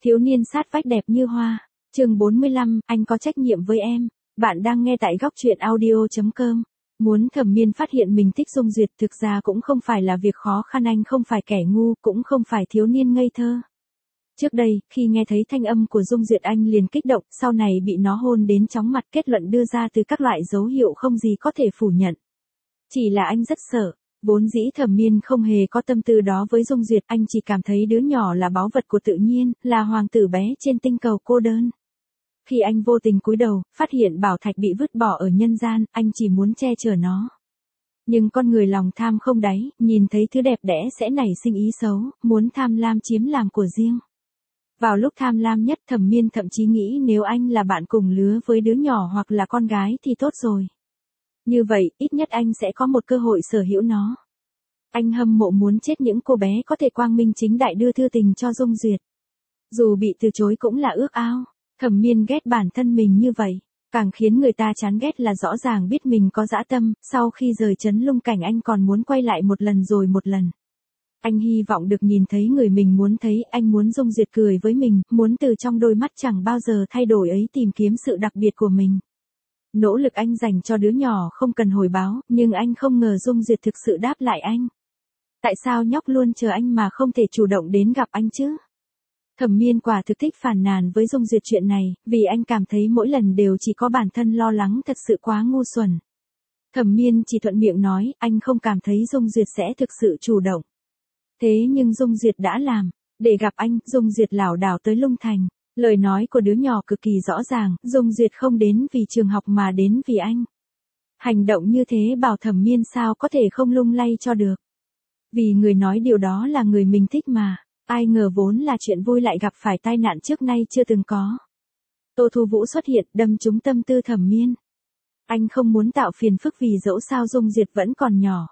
Thiếu niên sát vách đẹp như hoa. Chương 45, anh có trách nhiệm với em. Bạn đang nghe tại góc truyện audio.com. Muốn Thẩm Miên phát hiện mình thích Dung Duyệt thực ra cũng không phải là việc khó khăn, anh không phải kẻ ngu, cũng không phải thiếu niên ngây thơ. Trước đây, khi nghe thấy thanh âm của Dung Duyệt anh liền kích động, sau này bị nó hôn đến chóng mặt, kết luận đưa ra từ các loại dấu hiệu không gì có thể phủ nhận. Chỉ là anh rất sợ. Vốn dĩ Thẩm Miên không hề có tâm tư đó với Dung Duyệt, anh chỉ cảm thấy đứa nhỏ là báu vật của tự nhiên, là hoàng tử bé trên tinh cầu cô đơn. Khi anh vô tình cúi đầu, phát hiện bảo thạch bị vứt bỏ ở nhân gian, anh chỉ muốn che chở nó. Nhưng con người lòng tham không đáy, nhìn thấy thứ đẹp đẽ sẽ nảy sinh ý xấu, muốn tham lam chiếm làm của riêng. Vào lúc tham lam nhất, Thẩm Miên thậm chí nghĩ nếu anh là bạn cùng lứa với đứa nhỏ hoặc là con gái thì tốt rồi. Như vậy, ít nhất anh sẽ có một cơ hội sở hữu nó. Anh hâm mộ muốn chết những cô bé có thể quang minh chính đại đưa thư tình cho Dung Duyệt. Dù bị từ chối cũng là ước ao. Thẩm Miên ghét bản thân mình như vậy. Càng khiến người ta chán ghét là rõ ràng biết mình có dã tâm, sau khi rời trấn lung cảnh anh còn muốn quay lại một lần rồi một lần. Anh hy vọng được nhìn thấy người mình muốn thấy, anh muốn Dung Duyệt cười với mình, muốn từ trong đôi mắt chẳng bao giờ thay đổi ấy tìm kiếm sự đặc biệt của mình. Nỗ lực anh dành cho đứa nhỏ không cần hồi báo, nhưng anh không ngờ Dung Duyệt thực sự đáp lại anh. Tại sao nhóc luôn chờ anh mà không thể chủ động đến gặp anh chứ? Thẩm Miên quả thực thích phàn nàn với Dung Duyệt chuyện này, vì anh cảm thấy mỗi lần đều chỉ có bản thân lo lắng, thật sự quá ngu xuẩn. Thẩm Miên chỉ thuận miệng nói, anh không cảm thấy Dung Duyệt sẽ thực sự chủ động. Thế nhưng Dung Duyệt đã làm. Để gặp anh, Dung Duyệt lảo đảo tới Lung Thành. Lời nói của đứa nhỏ cực kỳ rõ ràng, Dung Duyệt không đến vì trường học mà đến vì anh. Hành động như thế bảo Thẩm Miên sao có thể không lung lay cho được. Vì người nói điều đó là người mình thích mà. Ai ngờ vốn là chuyện vui lại gặp phải tai nạn trước nay chưa từng có. Tô Thu Vũ xuất hiện đâm trúng tâm tư Thẩm Miên. Anh không muốn tạo phiền phức vì dẫu sao Dung Duyệt vẫn còn nhỏ.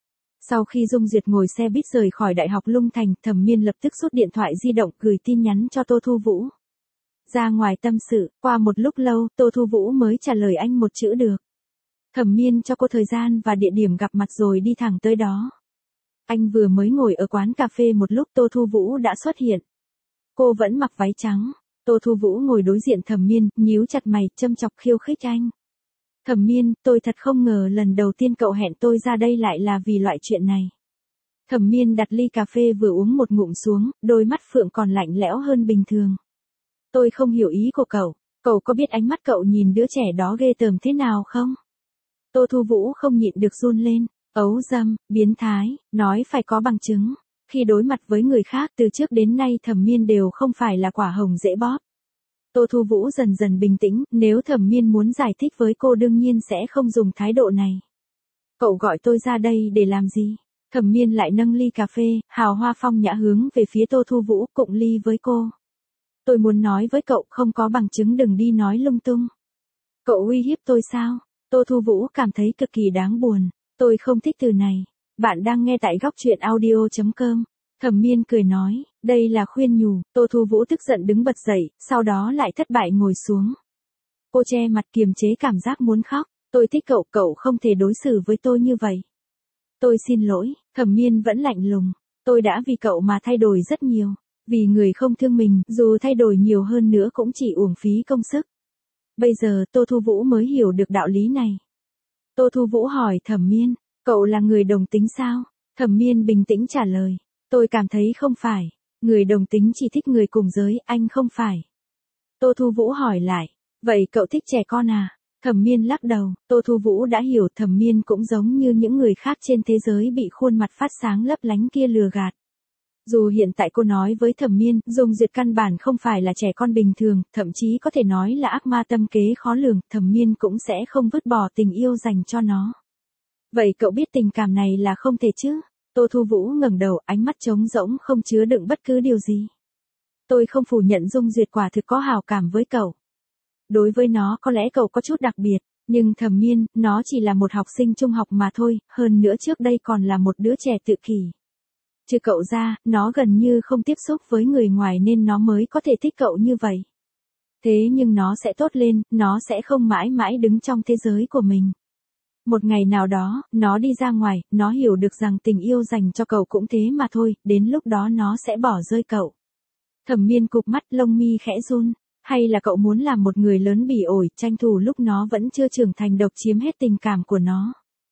Sau khi Dung Duyệt ngồi xe buýt rời khỏi Đại học Lung Thành, Thẩm Miên lập tức rút điện thoại di động gửi tin nhắn cho Tô Thu Vũ. Ra ngoài tâm sự, qua một lúc lâu, Tô Thu Vũ mới trả lời anh một chữ được. Thẩm Miên cho cô thời gian và địa điểm gặp mặt rồi đi thẳng tới đó. Anh vừa mới ngồi ở quán cà phê một lúc Tô Thu Vũ đã xuất hiện. Cô vẫn mặc váy trắng. Tô Thu Vũ ngồi đối diện Thẩm Miên, nhíu chặt mày, châm chọc khiêu khích anh. Thẩm Miên, tôi thật không ngờ lần đầu tiên cậu hẹn tôi ra đây lại là vì loại chuyện này. Thẩm Miên đặt ly cà phê vừa uống một ngụm xuống, đôi mắt phượng còn lạnh lẽo hơn bình thường. Tôi không hiểu ý của cậu có biết ánh mắt cậu nhìn đứa trẻ đó ghê tởm thế nào không? Tô Thu Vũ không nhịn được run lên. Ấu dâm, biến thái, nói phải có bằng chứng. Khi đối mặt với người khác từ trước đến nay Thẩm Miên đều không phải là quả hồng dễ bóp. Tô Thu Vũ dần dần bình tĩnh, nếu Thẩm Miên muốn giải thích với cô đương nhiên sẽ không dùng thái độ này. Cậu gọi tôi ra đây để làm gì? Thẩm Miên lại nâng ly cà phê, hào hoa phong nhã hướng về phía Tô Thu Vũ, cụng ly với cô. Tôi muốn nói với cậu không có bằng chứng đừng đi nói lung tung. Cậu uy hiếp tôi sao? Tô Thu Vũ cảm thấy cực kỳ đáng buồn. Tôi không thích từ này. Bạn đang nghe tại góc truyện audio.com. Thẩm Miên cười nói, đây là khuyên nhủ. Tô Thu Vũ tức giận đứng bật dậy, sau đó lại thất bại ngồi xuống. Cô che mặt kiềm chế cảm giác muốn khóc. Tôi thích cậu không thể đối xử với tôi như vậy. Tôi xin lỗi. Thẩm Miên vẫn lạnh lùng. Tôi đã vì cậu mà thay đổi rất nhiều. Vì người không thương mình, dù thay đổi nhiều hơn nữa cũng chỉ uổng phí công sức. Bây giờ Tô Thu Vũ mới hiểu được đạo lý này. Tô Thu Vũ hỏi Thẩm Miên, cậu là người đồng tính sao? Thẩm Miên bình tĩnh trả lời, tôi cảm thấy không phải. Người đồng tính chỉ thích người cùng giới, anh không phải. Tô Thu Vũ hỏi lại, vậy cậu thích trẻ con à? Thẩm Miên lắc đầu, Tô Thu Vũ đã hiểu Thẩm Miên cũng giống như những người khác trên thế giới bị khuôn mặt phát sáng lấp lánh kia lừa gạt. Dù hiện tại cô nói với Thẩm Miên, Dung Duyệt căn bản không phải là trẻ con bình thường, thậm chí có thể nói là ác ma tâm kế khó lường, Thẩm Miên cũng sẽ không vứt bỏ tình yêu dành cho nó. Vậy cậu biết tình cảm này là không thể chứ? Tô Thu Vũ ngẩng đầu, ánh mắt trống rỗng không chứa đựng bất cứ điều gì. Tôi không phủ nhận Dung Duyệt quả thực có hảo cảm với cậu. Đối với nó có lẽ cậu có chút đặc biệt, nhưng Thẩm Miên, nó chỉ là một học sinh trung học mà thôi, hơn nữa trước đây còn là một đứa trẻ tự kỷ. Trừ cậu ra, nó gần như không tiếp xúc với người ngoài nên nó mới có thể thích cậu như vậy. Thế nhưng nó sẽ tốt lên, nó sẽ không mãi mãi đứng trong thế giới của mình. Một ngày nào đó, nó đi ra ngoài, nó hiểu được rằng tình yêu dành cho cậu cũng thế mà thôi, đến lúc đó nó sẽ bỏ rơi cậu. Thẩm Miên cụp mắt, lông mi khẽ run. Hay là cậu muốn làm một người lớn bỉ ổi, tranh thủ lúc nó vẫn chưa trưởng thành độc chiếm hết tình cảm của nó?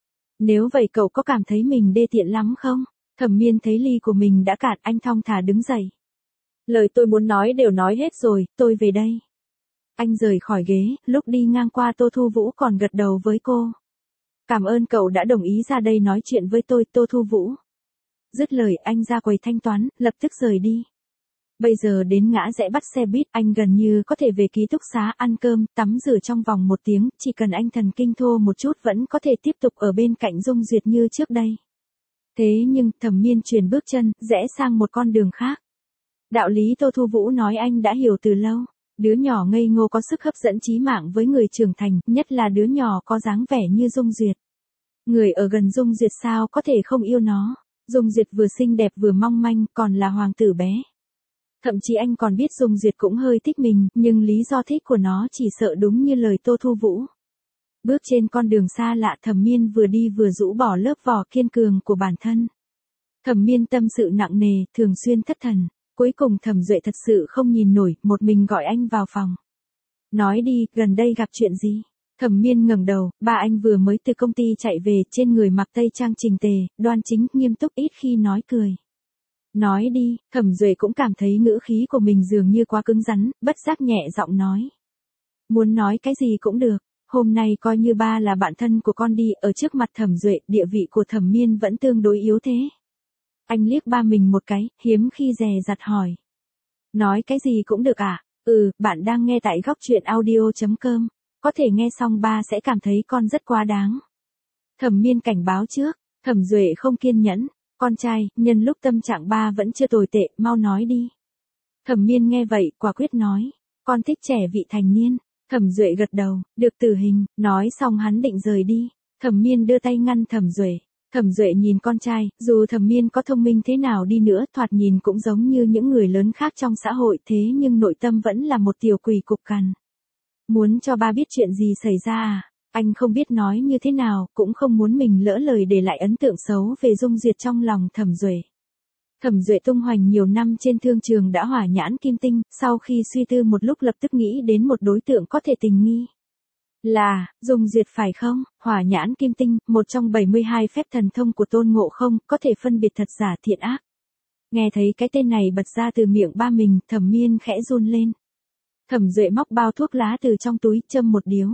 Nếu vậy cậu có cảm thấy mình đê tiện lắm không? Thẩm Miên thấy ly của mình đã cạn, anh thong thả đứng dậy. Lời tôi muốn nói đều nói hết rồi, tôi về đây. Anh rời khỏi ghế, lúc đi ngang qua Tô Thu Vũ còn gật đầu với cô. Cảm ơn cậu đã đồng ý ra đây nói chuyện với tôi, Tô Thu Vũ. Dứt lời anh ra quầy thanh toán, lập tức rời đi. Bây giờ đến ngã rẽ bắt xe buýt, anh gần như có thể về ký túc xá ăn cơm, tắm rửa trong vòng 1 tiếng, chỉ cần anh thần kinh thô một chút vẫn có thể tiếp tục ở bên cạnh Dung Duyệt như trước đây. Thế nhưng, Thẩm Miên chuyển bước chân, rẽ sang một con đường khác. Đạo lý Tô Thu Vũ nói anh đã hiểu từ lâu. Đứa nhỏ ngây ngô có sức hấp dẫn chí mạng với người trưởng thành, nhất là đứa nhỏ có dáng vẻ như Dung Duyệt. Người ở gần Dung Duyệt sao có thể không yêu nó. Dung Duyệt vừa xinh đẹp vừa mong manh, còn là hoàng tử bé. Thậm chí anh còn biết Dung Duyệt cũng hơi thích mình, nhưng lý do thích của nó chỉ sợ đúng như lời Tô Thu Vũ. Bước trên con đường xa lạ, Thẩm Miên vừa đi vừa rũ bỏ lớp vỏ kiên cường của bản thân. Thẩm Miên tâm sự nặng nề, thường xuyên thất thần. Cuối cùng Thẩm Duệ thật sự không nhìn nổi, một mình gọi anh vào phòng. Nói đi, gần đây gặp chuyện gì? Thẩm Miên ngẩng đầu, ba anh vừa mới từ công ty chạy về, trên người mặc tây trang chỉnh tề, đoan chính, nghiêm túc, ít khi nói cười. Nói đi, Thẩm Duệ cũng cảm thấy ngữ khí của mình dường như quá cứng rắn, bất giác nhẹ giọng nói. Muốn nói cái gì cũng được, hôm nay coi như ba là bạn thân của con đi, ở trước mặt Thẩm Duệ, địa vị của Thẩm Miên vẫn tương đối yếu thế. Anh liếc ba mình một cái, hiếm khi dè dặt hỏi. Nói cái gì cũng được à? Bạn đang nghe tại góc truyện audio.com. Có thể nghe xong ba sẽ cảm thấy con rất quá đáng. Thẩm Miên cảnh báo trước, Thẩm Duệ không kiên nhẫn. Con trai, nhân lúc tâm trạng ba vẫn chưa tồi tệ, mau nói đi. Thẩm Miên nghe vậy, quả quyết nói. Con thích trẻ vị thành niên. Thẩm Duệ gật đầu, được tử hình, nói xong hắn định rời đi. Thẩm Miên đưa tay ngăn Thẩm Duệ. Thẩm Duệ nhìn con trai, dù Thẩm Miên có thông minh thế nào đi nữa, thoạt nhìn cũng giống như những người lớn khác trong xã hội, thế nhưng nội tâm vẫn là một tiểu quỷ cục cằn. Muốn cho ba biết chuyện gì xảy ra à? Anh không biết nói như thế nào, cũng không muốn mình lỡ lời để lại ấn tượng xấu về Dung Duyệt trong lòng Thẩm Duệ. Thẩm Duệ tung hoành nhiều năm trên thương trường đã hỏa nhãn kim tinh, sau khi suy tư một lúc lập tức nghĩ đến một đối tượng có thể tình nghi. Là, Dung Duyệt phải không? Hỏa nhãn kim tinh, một trong 72 phép thần thông của Tôn Ngộ Không, có thể phân biệt thật giả thiện ác. Nghe thấy cái tên này bật ra từ miệng ba mình, Thẩm Miên khẽ run lên. Thẩm Duệ móc bao thuốc lá từ trong túi, châm một điếu.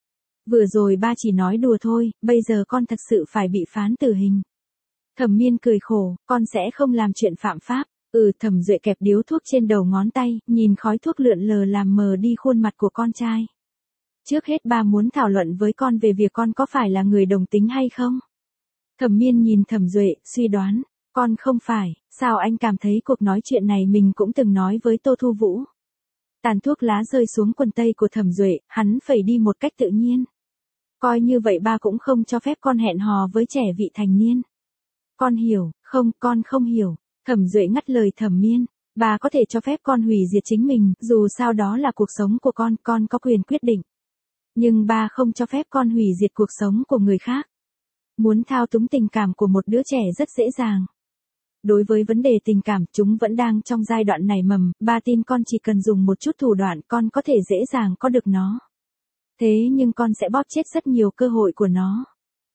Vừa rồi ba chỉ nói đùa thôi, bây giờ con thật sự phải bị phán tử hình. Thẩm Miên cười khổ, con sẽ không làm chuyện phạm pháp. Thẩm Duệ kẹp điếu thuốc trên đầu ngón tay, nhìn khói thuốc lượn lờ làm mờ đi khuôn mặt của con trai. Trước hết ba muốn thảo luận với con về việc con có phải là người đồng tính hay không? Thẩm Miên nhìn Thẩm Duệ, suy đoán. Con không phải, sao anh cảm thấy cuộc nói chuyện này mình cũng từng nói với Tô Thu Vũ. Tàn thuốc lá rơi xuống quần tây của Thẩm Duệ, hắn phẩy đi một cách tự nhiên. Coi như vậy ba cũng không cho phép con hẹn hò với trẻ vị thành niên. Con hiểu, không, con không hiểu. Thẩm Duệ ngắt lời Thẩm Miên. Ba có thể cho phép con hủy diệt chính mình, dù sao đó là cuộc sống của con có quyền quyết định. Nhưng ba không cho phép con hủy diệt cuộc sống của người khác. Muốn thao túng tình cảm của một đứa trẻ rất dễ dàng. Đối với vấn đề tình cảm, chúng vẫn đang trong giai đoạn nảy mầm, ba tin con chỉ cần dùng một chút thủ đoạn con có thể dễ dàng có được nó. Thế nhưng con sẽ bóp chết rất nhiều cơ hội của nó.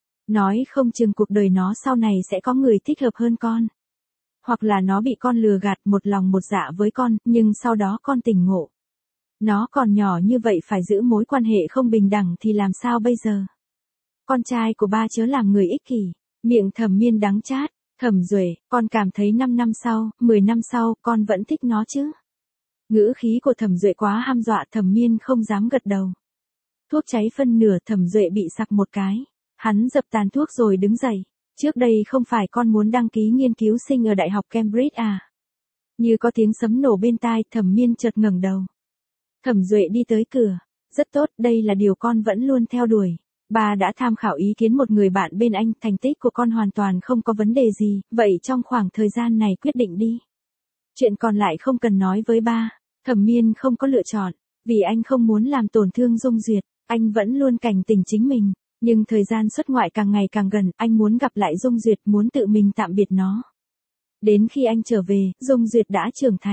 Nói không chừng cuộc đời nó sau này sẽ có người thích hợp hơn con. Hoặc là nó bị con lừa gạt một lòng một dạ với con, nhưng sau đó con tỉnh ngộ. Nó còn nhỏ như vậy phải giữ mối quan hệ không bình đẳng thì làm sao bây giờ? Con trai của ba chớ làm người ích kỷ. Miệng Thẩm Miên đắng chát. Thẩm Duệ, con cảm thấy 5 năm sau, 10 năm sau, con vẫn thích nó chứ? Ngữ khí của Thẩm Duệ quá hăm dọa, Thẩm Miên không dám gật đầu. Thuốc cháy phân nửa, Thẩm Duệ bị sặc một cái. Hắn dập tàn thuốc rồi đứng dậy. Trước đây không phải con muốn đăng ký nghiên cứu sinh ở Đại học Cambridge à? Như có tiếng sấm nổ bên tai, Thẩm Miên chợt ngẩng đầu. Thẩm Duệ đi tới cửa. Rất tốt, đây là điều con vẫn luôn theo đuổi. Ba đã tham khảo ý kiến một người bạn bên anh, thành tích của con hoàn toàn không có vấn đề gì, vậy trong khoảng thời gian này quyết định đi. Chuyện còn lại không cần nói với ba. Thẩm Miên không có lựa chọn, vì anh không muốn làm tổn thương Dung Duyệt, anh vẫn luôn cảnh tỉnh chính mình, nhưng thời gian xuất ngoại càng ngày càng gần, anh muốn gặp lại Dung Duyệt, muốn tự mình tạm biệt nó. Đến khi anh trở về, Dung Duyệt đã trưởng thành.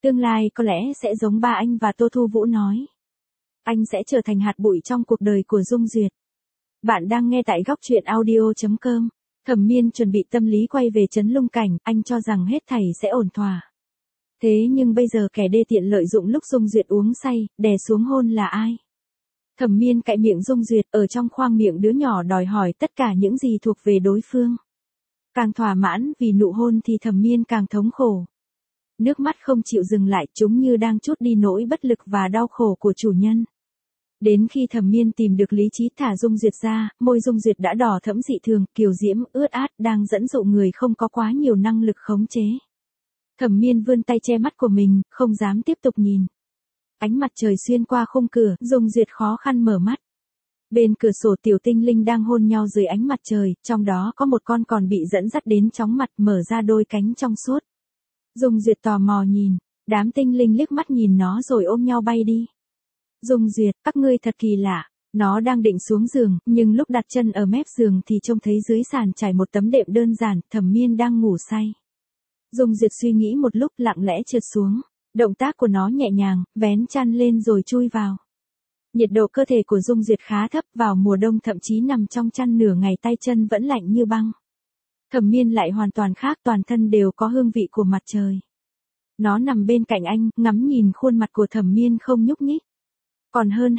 Tương lai có lẽ sẽ giống ba anh và Tô Thu Vũ nói. Anh sẽ trở thành hạt bụi trong cuộc đời của Dung Duyệt. Bạn đang nghe tại góc truyện audio.com. Thẩm Miên chuẩn bị tâm lý quay về trấn Lung Cảnh, anh cho rằng hết thảy sẽ ổn thỏa. Thế nhưng bây giờ kẻ đê tiện lợi dụng lúc Dung Duyệt uống say, đè xuống hôn là ai? Thẩm Miên cạy miệng Dung Duyệt, ở trong khoang miệng đứa nhỏ đòi hỏi tất cả những gì thuộc về đối phương. Càng thỏa mãn vì nụ hôn thì Thẩm Miên càng thống khổ. Nước mắt không chịu dừng lại, chúng như đang trút đi nỗi bất lực và đau khổ của chủ nhân. Đến khi Thẩm Miên tìm được lý trí thả Dung Duyệt ra, môi Dung Duyệt đã đỏ thẫm dị thường, kiều diễm, ướt át, đang dẫn dụ người không có quá nhiều năng lực khống chế. Thẩm Miên vươn tay che mắt của mình, không dám tiếp tục nhìn. Ánh mặt trời xuyên qua khung cửa, Dung Duyệt khó khăn mở mắt. Bên cửa sổ tiểu tinh linh đang hôn nhau dưới ánh mặt trời, trong đó có một con còn bị dẫn dắt đến chóng mặt mở ra đôi cánh trong suốt. Dung Duyệt tò mò nhìn, đám tinh linh liếc mắt nhìn nó rồi ôm nhau bay đi. Dung Duyệt, các ngươi thật kỳ lạ. Nó đang định xuống giường, nhưng lúc đặt chân ở mép giường thì trông thấy dưới sàn trải một tấm đệm đơn giản, Thẩm Miên đang ngủ say. Dung Duyệt suy nghĩ một lúc lặng lẽ trượt xuống. Động tác của nó nhẹ nhàng, vén chăn lên rồi chui vào. Nhiệt độ cơ thể của Dung Duyệt khá thấp, vào mùa đông thậm chí nằm trong chăn nửa ngày tay chân vẫn lạnh như băng. Thẩm Miên lại hoàn toàn khác, toàn thân đều có hương vị của mặt trời. Nó nằm bên cạnh anh, ngắm nhìn khuôn mặt của Thẩm Miên không nhúc nhích. Còn hơn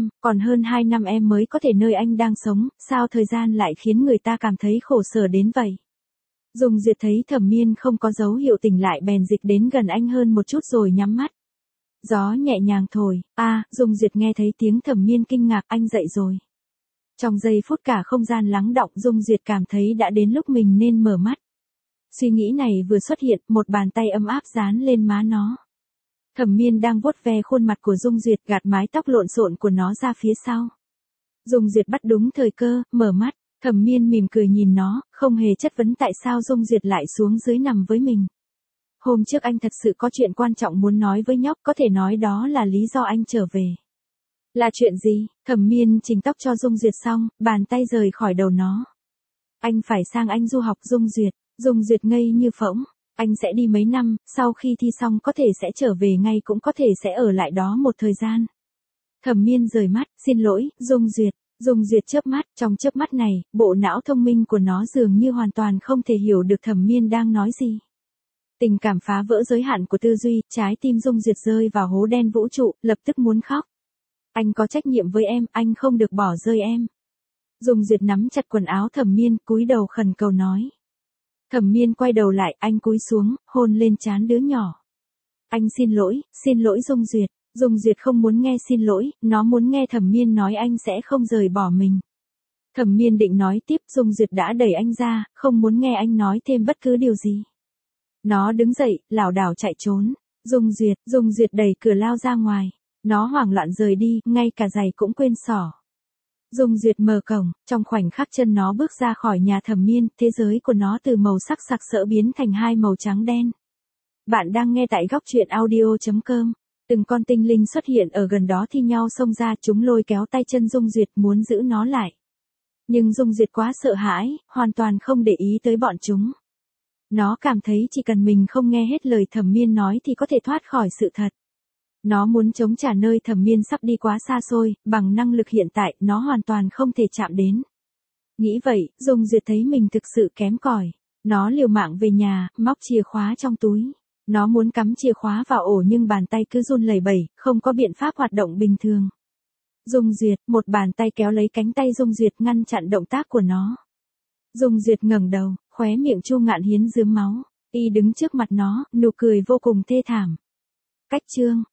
2 năm em mới có thể nơi anh đang sống, sao thời gian lại khiến người ta cảm thấy khổ sở đến vậy? Dung Duyệt thấy Thẩm Miên không có dấu hiệu tỉnh lại bèn dịch đến gần anh hơn một chút rồi nhắm mắt. Gió nhẹ nhàng thổi, Dung Duyệt nghe thấy tiếng Thẩm Miên kinh ngạc, anh dậy rồi. Trong giây phút cả không gian lắng đọng, Dung Duyệt cảm thấy đã đến lúc mình nên mở mắt. Suy nghĩ này vừa xuất hiện, một bàn tay ấm áp dán lên má nó. Thẩm Miên đang vuốt ve khuôn mặt của Dung Duyệt, gạt mái tóc lộn xộn của nó ra phía sau. Dung Duyệt bắt đúng thời cơ, mở mắt. Thẩm Miên mỉm cười nhìn nó, không hề chất vấn tại sao Dung Duyệt lại xuống dưới nằm với mình. Hôm trước anh thật sự có chuyện quan trọng muốn nói với nhóc, có thể nói đó là lý do anh trở về. Là chuyện gì? Thẩm Miên chỉnh tóc cho Dung Duyệt xong, bàn tay rời khỏi đầu nó. Anh phải sang Anh du học. Dung Duyệt ngây như phỗng. Anh sẽ đi mấy năm, sau khi thi xong có thể sẽ trở về ngay, cũng có thể sẽ ở lại đó một thời gian. Thẩm Miên rời mắt, xin lỗi, Dung Duyệt. Dung Duyệt chớp mắt, trong chớp mắt này, bộ não thông minh của nó dường như hoàn toàn không thể hiểu được Thẩm Miên đang nói gì. Tình cảm phá vỡ giới hạn của tư duy, trái tim Dung Duyệt rơi vào hố đen vũ trụ, lập tức muốn khóc. Anh có trách nhiệm với em, anh không được bỏ rơi em. Dung Duyệt nắm chặt quần áo Thẩm Miên, cúi đầu khẩn cầu nói. Thẩm Miên quay đầu lại, anh cúi xuống, hôn lên trán đứa nhỏ. Anh xin lỗi Dung Duyệt. Dung Duyệt không muốn nghe xin lỗi, nó muốn nghe Thẩm Miên nói anh sẽ không rời bỏ mình. Thẩm Miên định nói tiếp, Dung Duyệt đã đẩy anh ra, không muốn nghe anh nói thêm bất cứ điều gì. Nó đứng dậy, lảo đảo chạy trốn. Dung Duyệt đẩy cửa lao ra ngoài. Nó hoảng loạn rời đi, ngay cả giày cũng quên xỏ. Dung Duyệt mở cổng, trong khoảnh khắc chân nó bước ra khỏi nhà Thẩm Miên, thế giới của nó từ màu sắc sặc sỡ biến thành hai màu trắng đen. Bạn đang nghe tại góc truyện audio.com. Từng con tinh linh xuất hiện ở gần đó thi nhau xông ra, chúng lôi kéo tay chân Dung Duyệt muốn giữ nó lại. Nhưng Dung Duyệt quá sợ hãi, hoàn toàn không để ý tới bọn chúng. Nó cảm thấy chỉ cần mình không nghe hết lời Thẩm Miên nói thì có thể thoát khỏi sự thật. Nó muốn chống trả nơi Thẩm Miên sắp đi quá xa xôi, bằng năng lực hiện tại, nó hoàn toàn không thể chạm đến. Nghĩ vậy, Dung Duyệt thấy mình thực sự kém cỏi. Nó liều mạng về nhà, móc chìa khóa trong túi. Nó muốn cắm chìa khóa vào ổ nhưng bàn tay cứ run lẩy bẩy, không có biện pháp hoạt động bình thường. Dung Duyệt, một bàn tay kéo lấy cánh tay Dung Duyệt ngăn chặn động tác của nó. Dung Duyệt ngẩng đầu, khóe miệng Chu Ngạn Hiến rướm máu. Y đứng trước mặt nó, nụ cười vô cùng thê thảm. Cách chương